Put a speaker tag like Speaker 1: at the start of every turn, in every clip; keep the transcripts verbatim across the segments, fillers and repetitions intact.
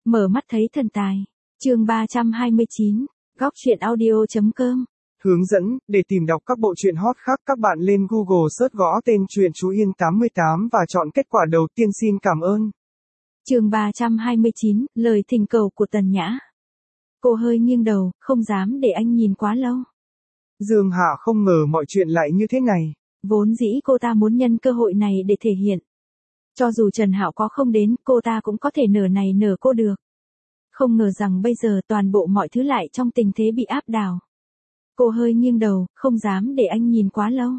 Speaker 1: Mở mắt thấy thần tài. Chương ba trăm hai mươi chín, góc truyện audio chấm com.
Speaker 2: Hướng dẫn, để tìm đọc các bộ truyện hot khác các bạn lên Google search gõ tên truyện Chú Yên tám mươi tám và chọn kết quả đầu tiên xin cảm ơn.
Speaker 1: Chương ba trăm hai mươi chín, lời thỉnh cầu của Tần Nhã. Cô hơi nghiêng đầu, không dám để anh nhìn quá lâu.
Speaker 2: Dương Hạ không ngờ mọi chuyện lại như thế này.
Speaker 1: Vốn dĩ cô ta muốn nhân cơ hội này để thể hiện. Cho dù Trần Hạo có không đến, cô ta cũng có thể nở này nở cô được. Không ngờ rằng bây giờ toàn bộ mọi thứ lại trong tình thế bị áp đảo. Cô hơi nghiêng đầu, không dám để anh nhìn quá lâu.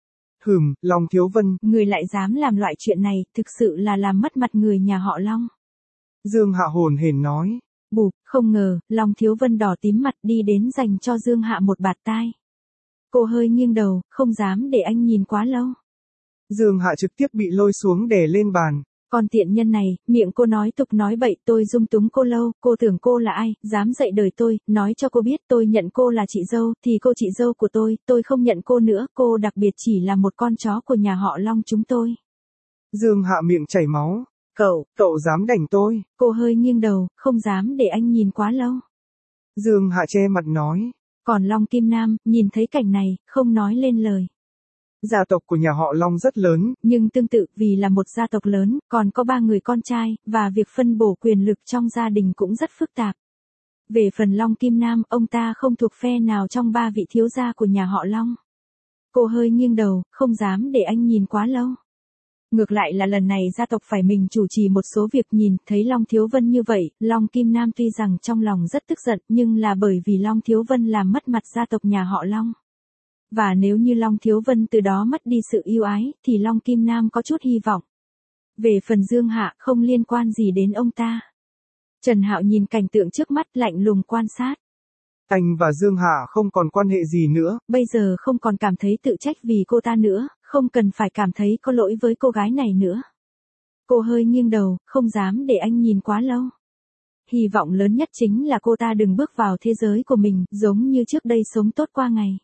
Speaker 2: Hừm, Long Thiếu Vân.
Speaker 1: Người lại dám làm loại chuyện này, thực sự là làm mất mặt người nhà họ Long.
Speaker 2: Dương Hạ hồn hển nói.
Speaker 1: Bụp, không ngờ, Long Thiếu Vân đỏ tím mặt đi đến dành cho Dương Hạ một bạt tai. Cô hơi nghiêng đầu, không dám để anh nhìn quá lâu. Dương
Speaker 2: Hạ trực tiếp bị lôi xuống đè lên bàn.
Speaker 1: Còn tiện nhân này, miệng cô nói tục nói bậy, tôi dung túng cô lâu, cô tưởng cô là ai, dám dạy đời tôi, nói cho cô biết tôi nhận cô là chị dâu, thì cô chị dâu của tôi, tôi không nhận cô nữa, cô đặc biệt chỉ là một con chó của nhà họ Long chúng tôi.
Speaker 2: Dương Hạ miệng chảy máu. Cậu, cậu dám đánh tôi.
Speaker 1: Cô hơi nghiêng đầu, không dám để anh nhìn quá lâu.
Speaker 2: Dương Hạ che mặt nói.
Speaker 1: Còn Long Kim Nam, nhìn thấy cảnh này, không nói lên lời.
Speaker 2: Gia tộc của nhà họ Long rất lớn.
Speaker 1: Nhưng tương tự vì là một gia tộc lớn, còn có ba người con trai, và việc phân bổ quyền lực trong gia đình cũng rất phức tạp. Về phần Long Kim Nam, ông ta không thuộc phe nào trong ba vị thiếu gia của nhà họ Long. Cô hơi nghiêng đầu, không dám để anh nhìn quá lâu. Ngược lại là lần này gia tộc phải mình chủ trì một số việc, nhìn thấy Long Thiếu Vân như vậy, Long Kim Nam tuy rằng trong lòng rất tức giận nhưng là bởi vì Long Thiếu Vân làm mất mặt gia tộc nhà họ Long. Và nếu như Long Thiếu Vân từ đó mất đi sự yêu ái, thì Long Kim Nam có chút hy vọng. Về phần Dương Hạ không liên quan gì đến ông ta. Trần Hạo nhìn cảnh tượng trước mắt lạnh lùng quan sát.
Speaker 2: Anh và Dương Hạ không còn quan hệ gì nữa.
Speaker 1: Bây giờ không còn cảm thấy tự trách vì cô ta nữa, không cần phải cảm thấy có lỗi với cô gái này nữa. Cô hơi nghiêng đầu, không dám để anh nhìn quá lâu. Hy vọng lớn nhất chính là cô ta đừng bước vào thế giới của mình, giống như trước đây sống tốt qua ngày.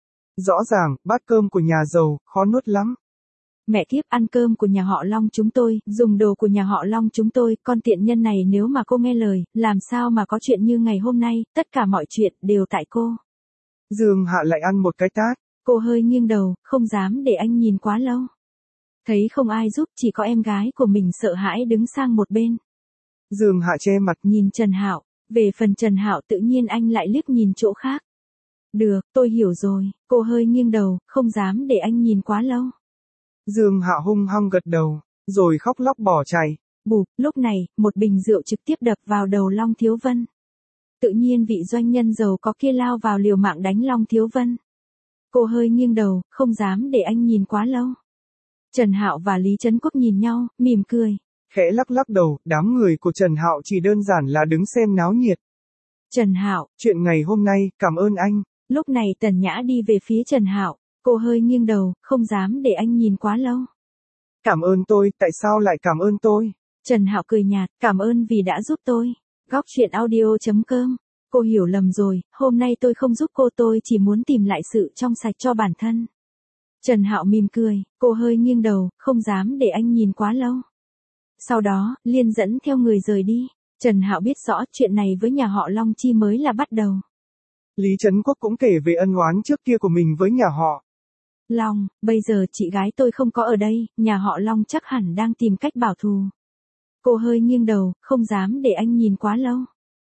Speaker 2: Rõ ràng, bát cơm của nhà giàu, khó nuốt lắm.
Speaker 1: Mẹ kiếp, ăn cơm của nhà họ Long chúng tôi, dùng đồ của nhà họ Long chúng tôi, con tiện nhân này nếu mà cô nghe lời, làm sao mà có chuyện như ngày hôm nay, tất cả mọi chuyện đều tại cô.
Speaker 2: Dương Hạ lại ăn một cái tát.
Speaker 1: Cô hơi nghiêng đầu, không dám để anh nhìn quá lâu. Thấy không ai giúp, chỉ có em gái của mình sợ hãi đứng sang một bên.
Speaker 2: Dương Hạ che mặt
Speaker 1: nhìn Trần Hạo, về phần Trần Hạo tự nhiên anh lại liếc nhìn chỗ khác. Được, tôi hiểu rồi, cô hơi nghiêng đầu, không dám để anh nhìn quá lâu.
Speaker 2: Dương Hạ hung hăng gật đầu, rồi khóc lóc bỏ chạy.
Speaker 1: Bụp, lúc này, một bình rượu trực tiếp đập vào đầu Long Thiếu Vân. Tự nhiên vị doanh nhân giàu có kia lao vào liều mạng đánh Long Thiếu Vân. Cô hơi nghiêng đầu, không dám để anh nhìn quá lâu. Trần Hạo và Lý Trấn Quốc nhìn nhau, mỉm cười.
Speaker 2: Khẽ lắc lắc đầu, đám người của Trần Hạo chỉ đơn giản là đứng xem náo nhiệt.
Speaker 1: Trần Hạo,
Speaker 2: chuyện ngày hôm nay, cảm ơn anh.
Speaker 1: Lúc này Tần Nhã đi về phía Trần Hạo, cô hơi nghiêng đầu, không dám để anh nhìn quá lâu.
Speaker 2: Cảm ơn tôi, tại sao lại cảm ơn tôi?
Speaker 1: Trần Hạo cười nhạt, cảm ơn vì đã giúp tôi. Góc truyện audio chấm com. Cô hiểu lầm rồi, hôm nay tôi không giúp cô, tôi chỉ muốn tìm lại sự trong sạch cho bản thân. Trần Hạo mỉm cười, cô hơi nghiêng đầu, không dám để anh nhìn quá lâu. Sau đó, Liên dẫn theo người rời đi. Trần Hạo biết rõ chuyện này với nhà họ Long chi mới là bắt đầu.
Speaker 2: Lý Trấn Quốc cũng kể về ân oán trước kia của mình với nhà họ
Speaker 1: Long, bây giờ chị gái tôi không có ở đây, nhà họ Long chắc hẳn đang tìm cách bảo thù. Cô hơi nghiêng đầu, không dám để anh nhìn quá lâu.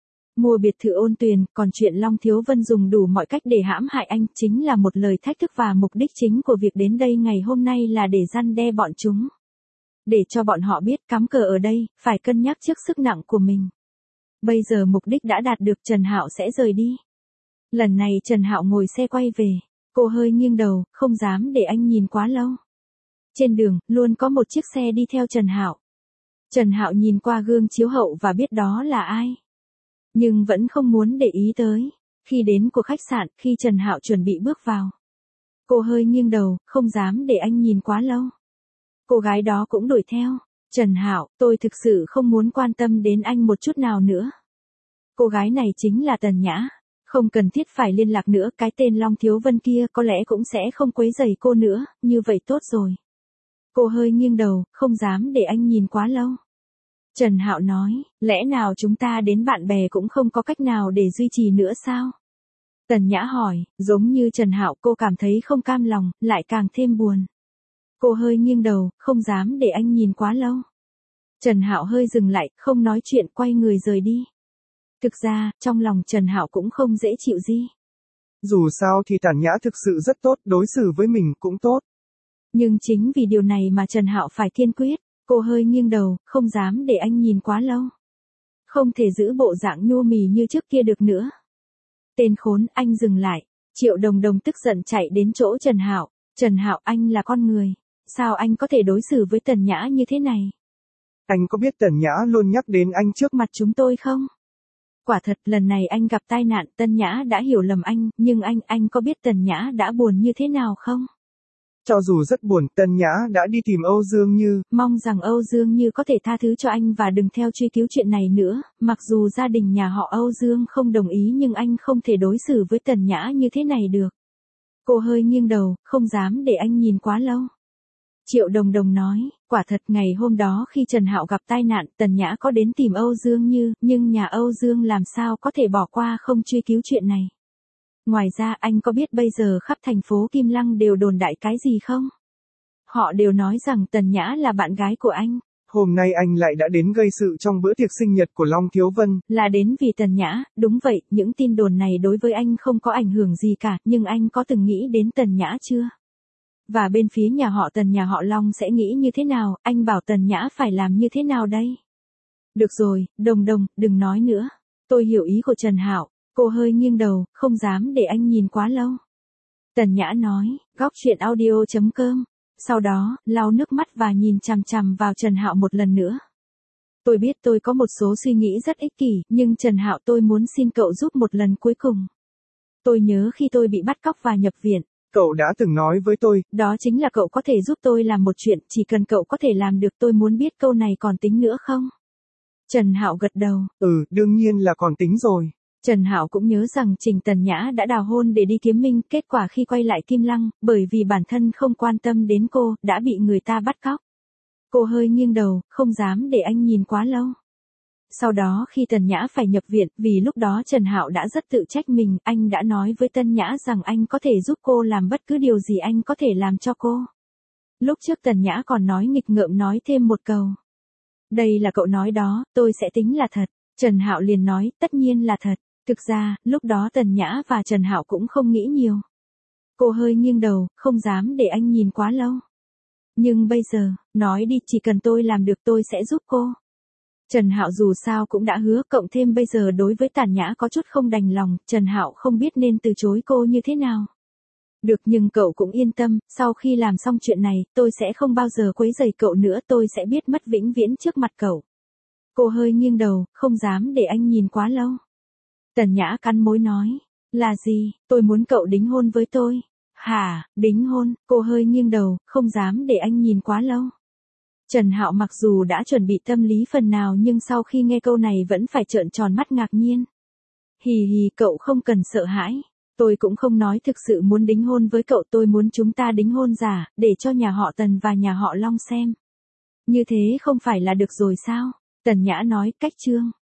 Speaker 1: Mua biệt thự Ôn Tuyền, còn chuyện Long Thiếu Vân dùng đủ mọi cách để hãm hại anh, chính là một lời thách thức và mục đích chính của việc đến đây ngày hôm nay là để răn đe bọn chúng. Để cho bọn họ biết cắm cờ ở đây, phải cân nhắc trước sức nặng của mình. Bây giờ mục đích đã đạt được, Trần Hạo sẽ rời đi. Lần này Trần Hạo ngồi xe quay về. Cô hơi nghiêng đầu, không dám để anh nhìn quá lâu. Trên đường, luôn có một chiếc xe đi theo Trần Hạo. Trần Hạo nhìn qua gương chiếu hậu và biết đó là ai. Nhưng vẫn không muốn để ý tới. Khi đến của khách sạn, khi Trần Hạo chuẩn bị bước vào. Cô hơi nghiêng đầu, không dám để anh nhìn quá lâu. Cô gái đó cũng đuổi theo. Trần Hạo, tôi thực sự không muốn quan tâm đến anh một chút nào nữa. Cô gái này chính là Tần Nhã. Không cần thiết phải liên lạc nữa, cái tên Long Thiếu Vân kia có lẽ cũng sẽ không quấy rầy cô nữa, như vậy tốt rồi. Cô hơi nghiêng đầu, không dám để anh nhìn quá lâu. Trần Hạo nói, lẽ nào chúng ta đến bạn bè cũng không có cách nào để duy trì nữa sao? Tần Nhã hỏi, giống như Trần Hạo cô cảm thấy không cam lòng, lại càng thêm buồn. Cô hơi nghiêng đầu, không dám để anh nhìn quá lâu. Trần Hạo hơi dừng lại, không nói chuyện quay người rời đi. Thực ra, trong lòng Trần Hạo cũng không dễ chịu gì.
Speaker 2: Dù sao thì Tản Nhã thực sự rất tốt, đối xử với mình cũng tốt.
Speaker 1: Nhưng chính vì điều này mà Trần Hạo phải kiên quyết. Cô hơi nghiêng đầu, không dám để anh nhìn quá lâu. Không thể giữ bộ dạng nhô mì như trước kia được nữa. Tên khốn, anh dừng lại. Triệu Đồng Đồng tức giận chạy đến chỗ Trần Hạo. Trần Hạo, anh là con người. Sao anh có thể đối xử với Tần Nhã như thế này?
Speaker 2: Anh có biết Tần Nhã luôn nhắc đến anh trước mặt
Speaker 1: chúng tôi không? Quả thật lần này anh gặp tai nạn, Tần Nhã đã hiểu lầm anh, nhưng anh, anh có biết Tần Nhã đã buồn như thế nào không?
Speaker 2: Cho dù rất buồn, Tần Nhã đã đi tìm Âu Dương Như.
Speaker 1: Mong rằng Âu Dương Như có thể tha thứ cho anh và đừng theo truy cứu chuyện này nữa, mặc dù gia đình nhà họ Âu Dương không đồng ý nhưng anh không thể đối xử với Tần Nhã như thế này được. Cô hơi nghiêng đầu, không dám để anh nhìn quá lâu. Triệu Đồng Đồng nói, quả thật ngày hôm đó khi Trần Hạo gặp tai nạn, Tần Nhã có đến tìm Âu Dương Như, nhưng nhà Âu Dương làm sao có thể bỏ qua không truy cứu chuyện này. Ngoài ra anh có biết bây giờ khắp thành phố Kim Lăng đều đồn đại cái gì không? Họ đều nói rằng Tần Nhã là bạn gái của anh.
Speaker 2: Hôm nay anh lại đã đến gây sự trong bữa tiệc sinh nhật của Long Thiếu Vân.
Speaker 1: Là đến vì Tần Nhã, đúng vậy, những tin đồn này đối với anh không có ảnh hưởng gì cả, nhưng anh có từng nghĩ đến Tần Nhã chưa? Và bên phía nhà họ Tần nhà họ Long sẽ nghĩ như thế nào, anh bảo Tần Nhã phải làm như thế nào đây? Được rồi, Đồng Đồng, đừng nói nữa. Tôi hiểu ý của Trần Hạo. Cô hơi nghiêng đầu, không dám để anh nhìn quá lâu. Tần Nhã nói, góc chuyện audio chấm com. Sau đó, lau nước mắt và nhìn chằm chằm vào Trần Hạo một lần nữa. Tôi biết tôi có một số suy nghĩ rất ích kỷ, nhưng Trần Hạo tôi muốn xin cậu giúp một lần cuối cùng. Tôi nhớ khi tôi bị bắt cóc và nhập viện.
Speaker 2: Cậu đã từng nói với tôi.
Speaker 1: Đó chính là cậu có thể giúp tôi làm một chuyện, chỉ cần cậu có thể làm được tôi muốn biết câu này còn tính nữa không? Trần Hạo gật đầu.
Speaker 2: Ừ, đương nhiên là còn tính rồi.
Speaker 1: Trần Hạo cũng nhớ rằng Trình Tần Nhã đã đào hôn để đi kiếm minh, kết quả khi quay lại Kim Lăng, bởi vì bản thân không quan tâm đến cô, đã bị người ta bắt cóc. Cô hơi nghiêng đầu, không dám để anh nhìn quá lâu. Sau đó khi Tần Nhã phải nhập viện, vì lúc đó Trần Hạo đã rất tự trách mình, anh đã nói với Tần Nhã rằng anh có thể giúp cô làm bất cứ điều gì anh có thể làm cho cô. Lúc trước Tần Nhã còn nói nghịch ngợm nói thêm một câu. Đây là cậu nói đó, tôi sẽ tính là thật. Trần Hạo liền nói, tất nhiên là thật. Thực ra, lúc đó Tần Nhã và Trần Hạo cũng không nghĩ nhiều. Cô hơi nghiêng đầu, không dám để anh nhìn quá lâu. Nhưng bây giờ, nói đi, chỉ cần tôi làm được tôi sẽ giúp cô. Trần Hạo dù sao cũng đã hứa, cộng thêm bây giờ đối với Tản Nhã có chút không đành lòng, Trần Hạo không biết nên từ chối cô như thế nào. Được, nhưng cậu cũng yên tâm, sau khi làm xong chuyện này, tôi sẽ không bao giờ quấy rầy cậu nữa, tôi sẽ biết mất vĩnh viễn trước mặt cậu. Cô hơi nghiêng đầu, không dám để anh nhìn quá lâu. Tần Nhã cắn môi nói, là gì, tôi muốn cậu đính hôn với tôi. Hả, đính hôn, cô hơi nghiêng đầu, không dám để anh nhìn quá lâu. Trần Hạo mặc dù đã chuẩn bị tâm lý phần nào nhưng sau khi nghe câu này vẫn phải trợn tròn mắt ngạc nhiên. Hì hì, cậu không cần sợ hãi. Tôi cũng không nói thực sự muốn đính hôn với cậu, tôi muốn chúng ta đính hôn giả, để cho nhà họ Tần và nhà họ Long xem. Như thế không phải là được rồi sao? Tần Nhã nói, cách chương.